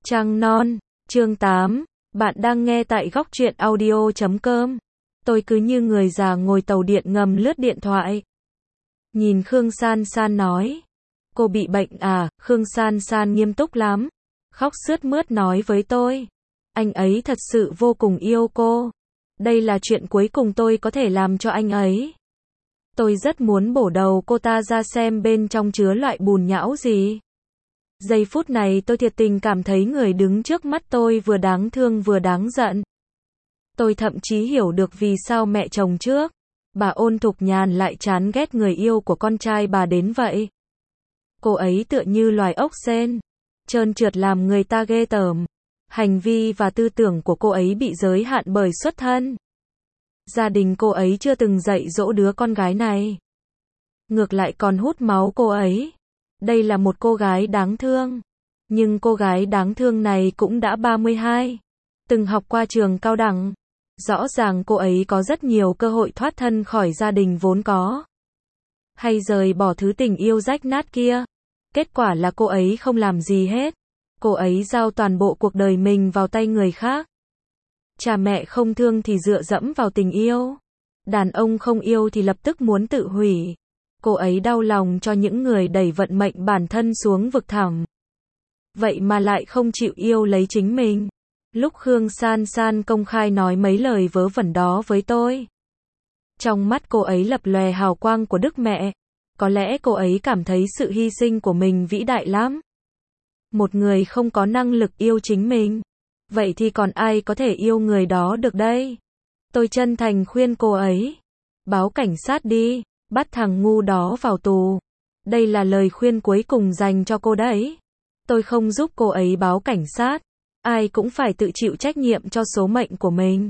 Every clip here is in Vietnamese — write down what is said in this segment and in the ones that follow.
Trăng non, chương 8, bạn đang nghe tại góc truyện audio.com. Tôi cứ như người già ngồi tàu điện ngầm lướt điện thoại. Nhìn Khương San San nói. Cô bị bệnh à? Khương San San nghiêm túc lắm. Khóc sướt mướt nói với tôi. Anh ấy thật sự vô cùng yêu cô. Đây là chuyện cuối cùng tôi có thể làm cho anh ấy. Tôi rất muốn bổ đầu cô ta ra xem bên trong chứa loại bùn nhão gì. Giây phút này tôi thiệt tình cảm thấy người đứng trước mắt tôi vừa đáng thương vừa đáng giận. Tôi thậm chí hiểu được vì sao mẹ chồng trước, bà Ôn Thục Nhàn lại chán ghét người yêu của con trai bà đến vậy. Cô ấy tựa như loài ốc sên, trơn trượt làm người ta ghê tởm. Hành vi và tư tưởng của cô ấy bị giới hạn bởi xuất thân. Gia đình cô ấy chưa từng dạy dỗ đứa con gái này. Ngược lại còn hút máu cô ấy. Đây là một cô gái đáng thương. Nhưng cô gái đáng thương này cũng đã 32. Từng học qua trường cao đẳng. Rõ ràng cô ấy có rất nhiều cơ hội thoát thân khỏi gia đình vốn có. Hay rời bỏ thứ tình yêu rách nát kia. Kết quả là cô ấy không làm gì hết. Cô ấy giao toàn bộ cuộc đời mình vào tay người khác. Cha mẹ không thương thì dựa dẫm vào tình yêu. Đàn ông không yêu thì lập tức muốn tự hủy. Cô ấy đau lòng cho những người đẩy vận mệnh bản thân xuống vực thẳm. Vậy mà lại không chịu yêu lấy chính mình. Lúc Khương San San công khai nói mấy lời vớ vẩn đó với tôi. Trong mắt cô ấy lập lòe hào quang của Đức Mẹ. Có lẽ cô ấy cảm thấy sự hy sinh của mình vĩ đại lắm. Một người không có năng lực yêu chính mình. Vậy thì còn ai có thể yêu người đó được đây? Tôi chân thành khuyên cô ấy. Báo cảnh sát đi. Bắt thằng ngu đó vào tù. Đây là lời khuyên cuối cùng dành cho cô đấy. Tôi không giúp cô ấy báo cảnh sát. Ai cũng phải tự chịu trách nhiệm cho số mệnh của mình.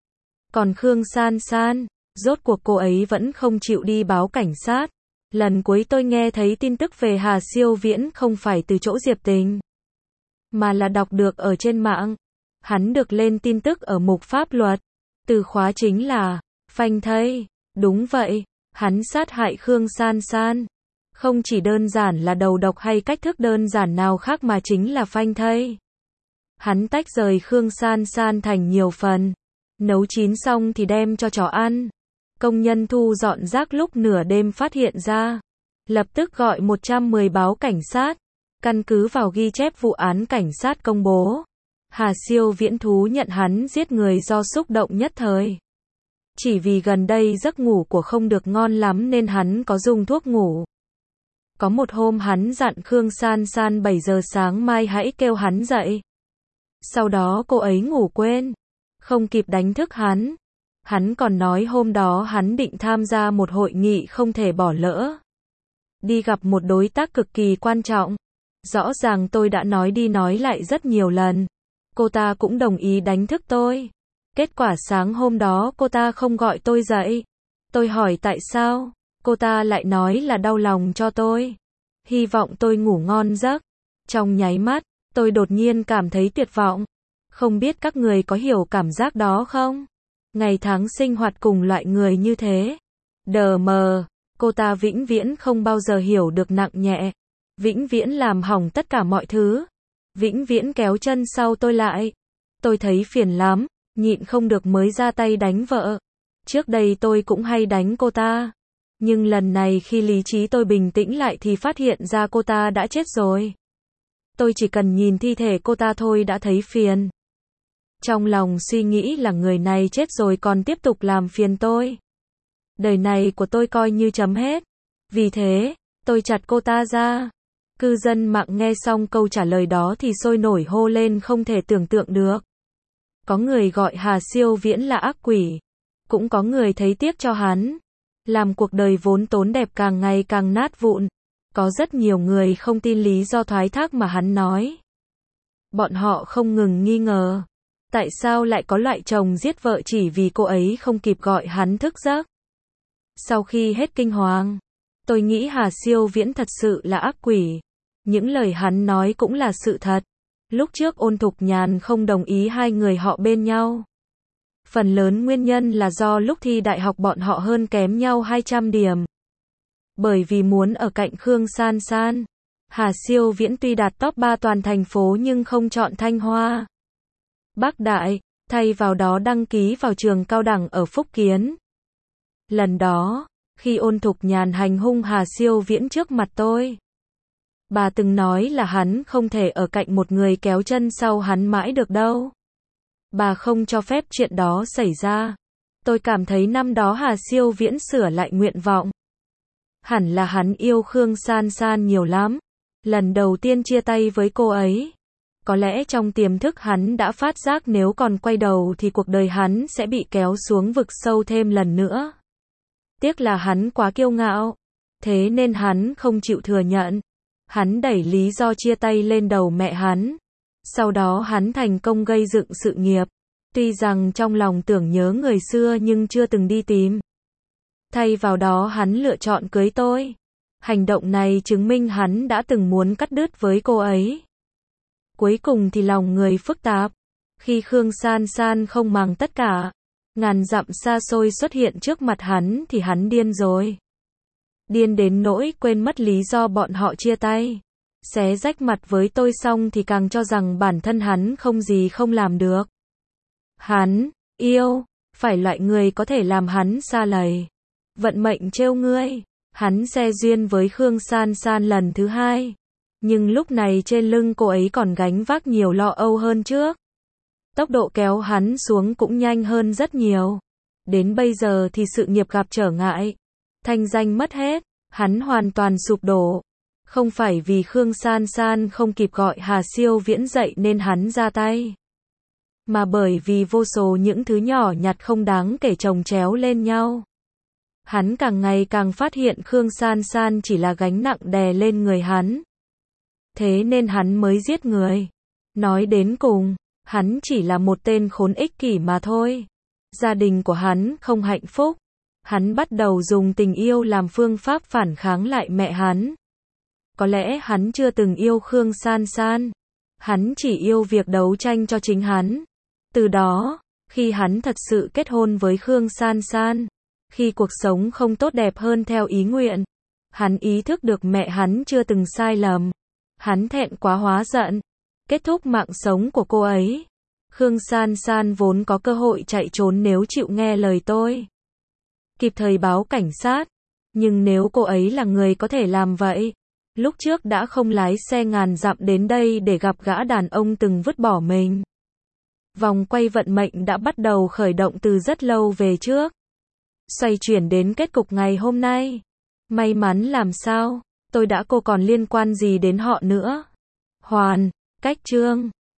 Còn Khương San San, rốt cuộc cô ấy vẫn không chịu đi báo cảnh sát. Lần cuối tôi nghe thấy tin tức về Hà Siêu Viễn không phải từ chỗ Diệp Tình, mà là đọc được ở trên mạng. Hắn được lên tin tức ở mục pháp luật. Từ khóa chính là phanh thây. Đúng vậy. Hắn sát hại Khương San San. Không chỉ đơn giản là đầu độc hay cách thức đơn giản nào khác mà chính là phanh thây. Hắn tách rời Khương San San thành nhiều phần. Nấu chín xong thì đem cho chó ăn. Công nhân thu dọn rác lúc nửa đêm phát hiện ra. Lập tức gọi 110 báo cảnh sát. Căn cứ vào ghi chép vụ án cảnh sát công bố. Hà Siêu Viễn thú nhận hắn giết người do xúc động nhất thời. Chỉ vì gần đây giấc ngủ của không được ngon lắm nên hắn có dùng thuốc ngủ. Có một hôm hắn dặn Khương San San 7 giờ sáng mai hãy kêu hắn dậy. Sau đó cô ấy ngủ quên. Không kịp đánh thức hắn. Hắn còn nói hôm đó hắn định tham gia một hội nghị không thể bỏ lỡ. Đi gặp một đối tác cực kỳ quan trọng. Rõ ràng tôi đã nói đi nói lại rất nhiều lần. Cô ta cũng đồng ý đánh thức tôi. Kết quả sáng hôm đó cô ta không gọi tôi dậy. Tôi hỏi tại sao, cô ta lại nói là đau lòng cho tôi. Hy vọng tôi ngủ ngon giấc. Trong nháy mắt, tôi đột nhiên cảm thấy tuyệt vọng. Không biết các người có hiểu cảm giác đó không? Ngày tháng sinh hoạt cùng loại người như thế. Đờ mờ, cô ta vĩnh viễn không bao giờ hiểu được nặng nhẹ. Vĩnh viễn làm hỏng tất cả mọi thứ. Vĩnh viễn kéo chân sau tôi lại. Tôi thấy phiền lắm. Nhịn không được mới ra tay đánh vợ. Trước đây tôi cũng hay đánh cô ta. Nhưng lần này khi lý trí tôi bình tĩnh lại thì phát hiện ra cô ta đã chết rồi. Tôi chỉ cần nhìn thi thể cô ta thôi đã thấy phiền. Trong lòng suy nghĩ là người này chết rồi còn tiếp tục làm phiền tôi. Đời này của tôi coi như chấm hết. Vì thế, tôi chặt cô ta ra. Cư dân mạng nghe xong câu trả lời đó thì sôi nổi hô lên không thể tưởng tượng được. Có người gọi Hà Siêu Viễn là ác quỷ. Cũng có người thấy tiếc cho hắn. Làm cuộc đời vốn tốn đẹp càng ngày càng nát vụn. Có rất nhiều người không tin lý do thoái thác mà hắn nói. Bọn họ không ngừng nghi ngờ. Tại sao lại có loại chồng giết vợ chỉ vì cô ấy không kịp gọi hắn thức giấc? Sau khi hết kinh hoàng, tôi nghĩ Hà Siêu Viễn thật sự là ác quỷ. Những lời hắn nói cũng là sự thật. Lúc trước Ôn Thục Nhàn không đồng ý hai người họ bên nhau. Phần lớn nguyên nhân là do lúc thi đại học bọn họ hơn kém nhau 200 điểm. Bởi vì muốn ở cạnh Khương San San, Hà Siêu Viễn tuy đạt top 3 toàn thành phố nhưng không chọn Thanh Hoa, Bắc Đại, thay vào đó đăng ký vào trường cao đẳng ở Phúc Kiến. Lần đó, khi Ôn Thục Nhàn hành hung Hà Siêu Viễn trước mặt tôi, bà từng nói là hắn không thể ở cạnh một người kéo chân sau hắn mãi được đâu. Bà không cho phép chuyện đó xảy ra. Tôi cảm thấy năm đó Hà Siêu Viễn sửa lại nguyện vọng. Hẳn là hắn yêu Khương San San nhiều lắm. Lần đầu tiên chia tay với cô ấy, có lẽ trong tiềm thức hắn đã phát giác nếu còn quay đầu thì cuộc đời hắn sẽ bị kéo xuống vực sâu thêm lần nữa. Tiếc là hắn quá kiêu ngạo, thế nên hắn không chịu thừa nhận. Hắn đẩy lý do chia tay lên đầu mẹ hắn. Sau đó hắn thành công gây dựng sự nghiệp. Tuy rằng trong lòng tưởng nhớ người xưa nhưng chưa từng đi tìm. Thay vào đó hắn lựa chọn cưới tôi. Hành động này chứng minh hắn đã từng muốn cắt đứt với cô ấy. Cuối cùng thì lòng người phức tạp. Khi Khương San San không màng tất cả, ngàn dặm xa xôi xuất hiện trước mặt hắn thì hắn điên rồi. Điên đến nỗi quên mất lý do bọn họ chia tay. Xé rách mặt với tôi xong thì càng cho rằng bản thân hắn không gì không làm được. Hắn yêu phải loại người có thể làm hắn sa lầy. Vận mệnh trêu ngươi. Hắn xe duyên với Khương San San lần thứ hai. Nhưng lúc này trên lưng cô ấy còn gánh vác nhiều lo âu hơn trước. Tốc độ kéo hắn xuống cũng nhanh hơn rất nhiều. Đến bây giờ thì sự nghiệp gặp trở ngại. Thanh danh mất hết. Hắn hoàn toàn sụp đổ. Không phải vì Khương San San không kịp gọi Hà Siêu Viễn dậy nên hắn ra tay. Mà bởi vì vô số những thứ nhỏ nhặt không đáng kể chồng chéo lên nhau. Hắn càng ngày càng phát hiện Khương San San chỉ là gánh nặng đè lên người hắn. Thế nên hắn mới giết người. Nói đến cùng, hắn chỉ là một tên khốn ích kỷ mà thôi. Gia đình của hắn không hạnh phúc. Hắn bắt đầu dùng tình yêu làm phương pháp phản kháng lại mẹ hắn. Có lẽ hắn chưa từng yêu Khương San San. Hắn chỉ yêu việc đấu tranh cho chính hắn. Từ đó, khi hắn thật sự kết hôn với Khương San San, khi cuộc sống không tốt đẹp hơn theo ý nguyện, hắn ý thức được mẹ hắn chưa từng sai lầm. Hắn thẹn quá hóa giận, kết thúc mạng sống của cô ấy. Khương San San vốn có cơ hội chạy trốn nếu chịu nghe lời tôi. Kịp thời báo cảnh sát. Nhưng nếu cô ấy là người có thể làm vậy, lúc trước đã không lái xe ngàn dặm đến đây để gặp gã đàn ông từng vứt bỏ mình. Vòng quay vận mệnh đã bắt đầu khởi động từ rất lâu về trước. Xoay chuyển đến kết cục ngày hôm nay. May mắn làm sao, tôi đã cô còn liên quan gì đến họ nữa. Hoàn, cách chương.